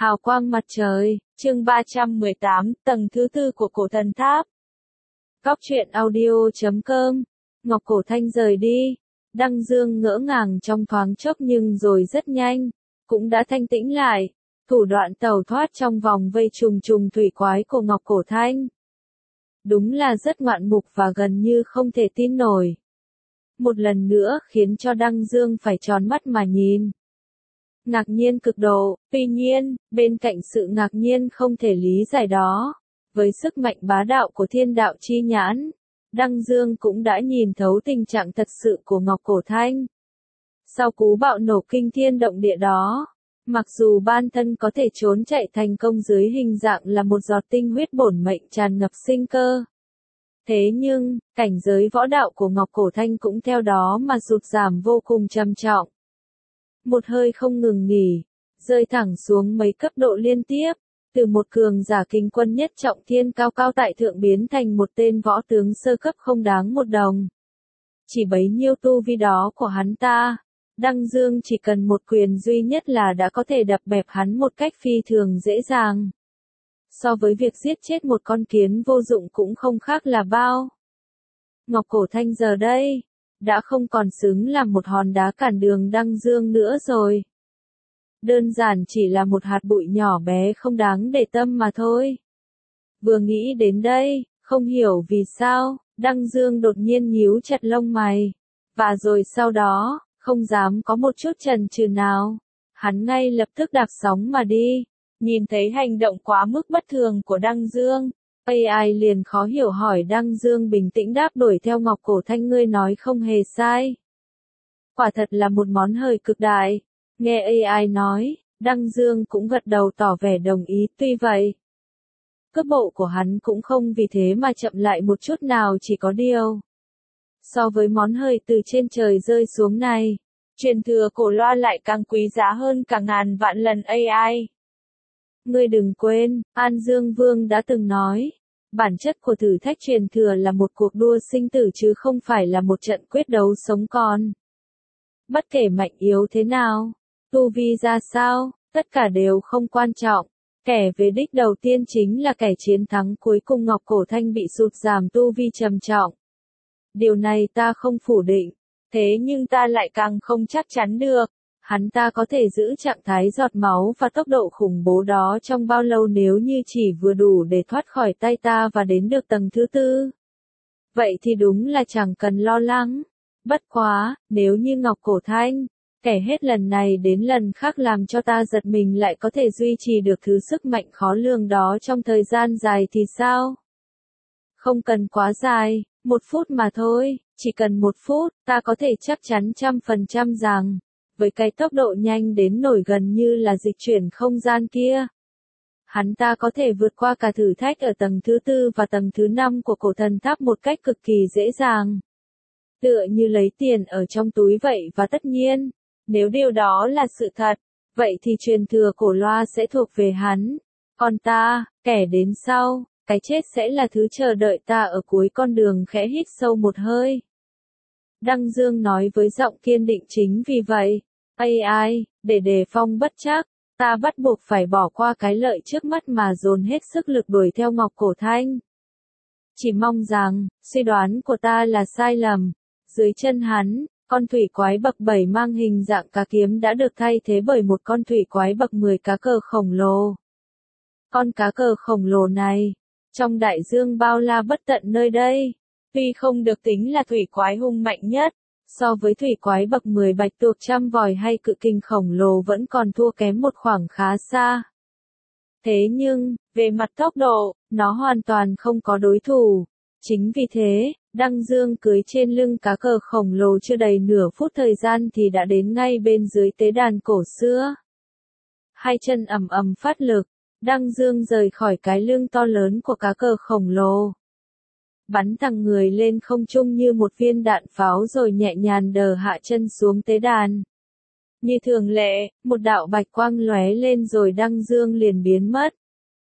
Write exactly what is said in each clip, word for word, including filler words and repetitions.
Hào quang mặt trời, chương ba trăm mười tám, tầng thứ tư của cổ thần tháp. Góc truyện audio chấm com. Ngọc Cổ Thanh rời đi. Đăng Dương ngỡ ngàng trong thoáng chốc nhưng rồi rất nhanh, cũng đã thanh tĩnh lại. Thủ đoạn tẩu thoát trong vòng vây trùng trùng thủy quái của Ngọc Cổ Thanh. Đúng là rất ngoạn mục và gần như không thể tin nổi. Một lần nữa khiến cho Đăng Dương phải tròn mắt mà nhìn. Ngạc nhiên cực độ, tuy nhiên, bên cạnh sự ngạc nhiên không thể lý giải đó, với sức mạnh bá đạo của thiên đạo chi nhãn, Đăng Dương cũng đã nhìn thấu tình trạng thật sự của Ngọc Cổ Thanh. Sau cú bạo nổ kinh thiên động địa đó, mặc dù bản thân có thể trốn chạy thành công dưới hình dạng là một giọt tinh huyết bổn mệnh tràn ngập sinh cơ. Thế nhưng, cảnh giới võ đạo của Ngọc Cổ Thanh cũng theo đó mà sụt giảm vô cùng trầm trọng. Một hơi không ngừng nghỉ, rơi thẳng xuống mấy cấp độ liên tiếp, từ một cường giả kinh quân nhất trọng thiên cao cao tại thượng biến thành một tên võ tướng sơ cấp không đáng một đồng. Chỉ bấy nhiêu tu vi đó của hắn ta, Đăng Dương chỉ cần một quyền duy nhất là đã có thể đập bẹp hắn một cách phi thường dễ dàng. So với việc giết chết một con kiến vô dụng cũng không khác là bao. Ngọc Cổ Thanh giờ đây đã không còn xứng làm một hòn đá cản đường Đăng Dương nữa rồi. Đơn giản chỉ là một hạt bụi nhỏ bé không đáng để tâm mà thôi. Vừa nghĩ đến đây, không hiểu vì sao, Đăng Dương đột nhiên nhíu chặt lông mày. Và rồi sau đó, không dám có một chút chần chừ nào. Hắn ngay lập tức đạp sóng mà đi. Nhìn thấy hành động quá mức bất thường của Đăng Dương, a i liền khó hiểu hỏi Đăng Dương bình tĩnh đáp đuổi theo Ngọc Cổ Thanh ngươi nói không hề sai. Quả thật là một món hời cực đại. Nghe a i nói, Đăng Dương cũng gật đầu tỏ vẻ đồng ý tuy vậy. Cước bộ của hắn cũng không vì thế mà chậm lại một chút nào chỉ có điều. So với món hời từ trên trời rơi xuống này, truyền thừa cổ loa lại càng quý giá hơn cả ngàn vạn lần a i. Ngươi đừng quên, An Dương Vương đã từng nói, bản chất của thử thách truyền thừa là một cuộc đua sinh tử chứ không phải là một trận quyết đấu sống còn. Bất kể mạnh yếu thế nào, tu vi ra sao, tất cả đều không quan trọng. Kẻ về đích đầu tiên chính là kẻ chiến thắng cuối cùng. Ngọc Cổ Thanh bị sụt giảm tu vi trầm trọng. Điều này ta không phủ định, thế nhưng ta lại càng không chắc chắn được. Hắn ta có thể giữ trạng thái giọt máu và tốc độ khủng bố đó trong bao lâu nếu như chỉ vừa đủ để thoát khỏi tay ta và đến được tầng thứ tư. Vậy thì đúng là chẳng cần lo lắng. Bất quá, nếu như Ngọc Cổ Thanh, kẻ hết lần này đến lần khác làm cho ta giật mình lại có thể duy trì được thứ sức mạnh khó lường đó trong thời gian dài thì sao? Không cần quá dài, một phút mà thôi, chỉ cần một phút, ta có thể chắc chắn trăm phần trăm rằng, với cái tốc độ nhanh đến nổi gần như là dịch chuyển không gian kia, hắn ta có thể vượt qua cả thử thách ở tầng thứ tư và tầng thứ năm của cổ thần tháp một cách cực kỳ dễ dàng. Tựa như lấy tiền ở trong túi vậy và tất nhiên, nếu điều đó là sự thật, vậy thì truyền thừa cổ loa sẽ thuộc về hắn. Còn ta, kẻ đến sau, cái chết sẽ là thứ chờ đợi ta ở cuối con đường. Khẽ hít sâu một hơi, Đăng Dương nói với giọng kiên định chính vì vậy, a i, để đề phòng bất trắc, ta bắt buộc phải bỏ qua cái lợi trước mắt mà dồn hết sức lực đuổi theo Ngọc Cổ Thanh. Chỉ mong rằng, suy đoán của ta là sai lầm. Dưới chân hắn, con thủy quái bậc bảy mang hình dạng cá kiếm đã được thay thế bởi một con thủy quái bậc mười cá cờ khổng lồ. Con cá cờ khổng lồ này, trong đại dương bao la bất tận nơi đây, tuy không được tính là thủy quái hung mạnh nhất, so với thủy quái bậc mười bạch tuộc trăm vòi hay cự kình khổng lồ vẫn còn thua kém một khoảng khá xa. Thế nhưng, về mặt tốc độ, nó hoàn toàn không có đối thủ. Chính vì thế, Đăng Dương cưỡi trên lưng cá cờ khổng lồ chưa đầy nửa phút thời gian thì đã đến ngay bên dưới tế đàn cổ xưa. Hai chân ầm ầm phát lực, Đăng Dương rời khỏi cái lưng to lớn của cá cờ khổng lồ. Bắn thẳng người lên không trung như một viên đạn pháo rồi nhẹ nhàng đờ hạ chân xuống tế đàn. Như thường lệ, một đạo bạch quang lóe lên rồi Đăng Dương liền biến mất.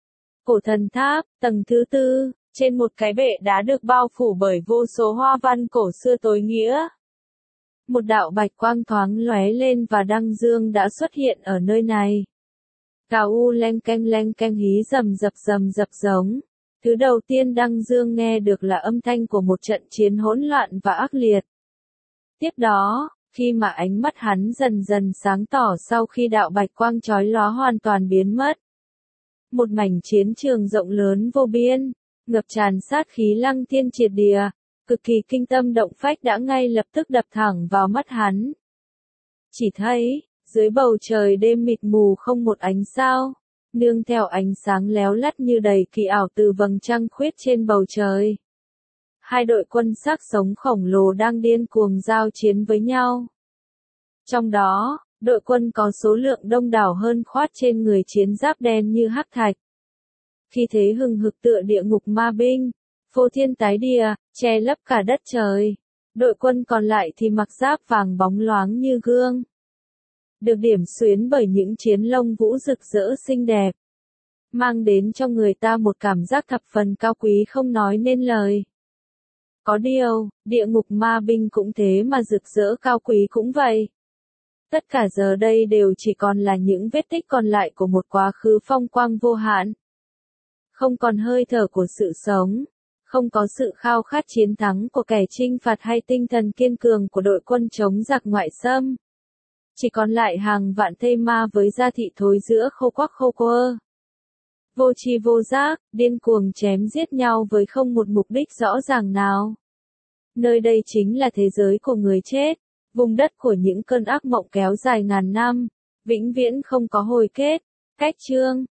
Cổ thần tháp, tầng thứ tư, trên một cái bệ đá được bao phủ bởi vô số hoa văn cổ xưa tối nghĩa. Một đạo bạch quang thoáng lóe lên và Đăng Dương đã xuất hiện ở nơi này. Cào u leng keng leng keng hí rầm rập rầm rập giống. Thứ đầu tiên Đăng Dương nghe được là âm thanh của một trận chiến hỗn loạn và ác liệt. Tiếp đó, khi mà ánh mắt hắn dần dần sáng tỏ sau khi đạo bạch quang chói lóa hoàn toàn biến mất. Một mảnh chiến trường rộng lớn vô biên, ngập tràn sát khí lăng thiên triệt địa, cực kỳ kinh tâm động phách đã ngay lập tức đập thẳng vào mắt hắn. Chỉ thấy, dưới bầu trời đêm mịt mù không một ánh sao, nương theo ánh sáng léo lắt như đầy kỳ ảo từ vầng trăng khuyết trên bầu trời. Hai đội quân xác sống khổng lồ đang điên cuồng giao chiến với nhau. Trong đó, đội quân có số lượng đông đảo hơn khoát trên người chiến giáp đen như hắc thạch. Khi thế hừng hực tựa địa ngục ma binh, phô thiên tái địa, che lấp cả đất trời. Đội quân còn lại thì mặc giáp vàng bóng loáng như gương. Được điểm xuyến bởi những chiến lông vũ rực rỡ xinh đẹp. Mang đến cho người ta một cảm giác thập phần cao quý không nói nên lời. Có điều, địa ngục ma binh cũng thế mà rực rỡ cao quý cũng vậy. Tất cả giờ đây đều chỉ còn là những vết tích còn lại của một quá khứ phong quang vô hạn. Không còn hơi thở của sự sống, không có sự khao khát chiến thắng của kẻ chinh phạt hay tinh thần kiên cường của đội quân chống giặc ngoại xâm. Chỉ còn lại hàng vạn thây ma với da thịt thối rữa khô quắc khô quơ. Vô tri vô giác, điên cuồng chém giết nhau với không một mục đích rõ ràng nào. Nơi đây chính là thế giới của người chết, vùng đất của những cơn ác mộng kéo dài ngàn năm, vĩnh viễn không có hồi kết. Cách chương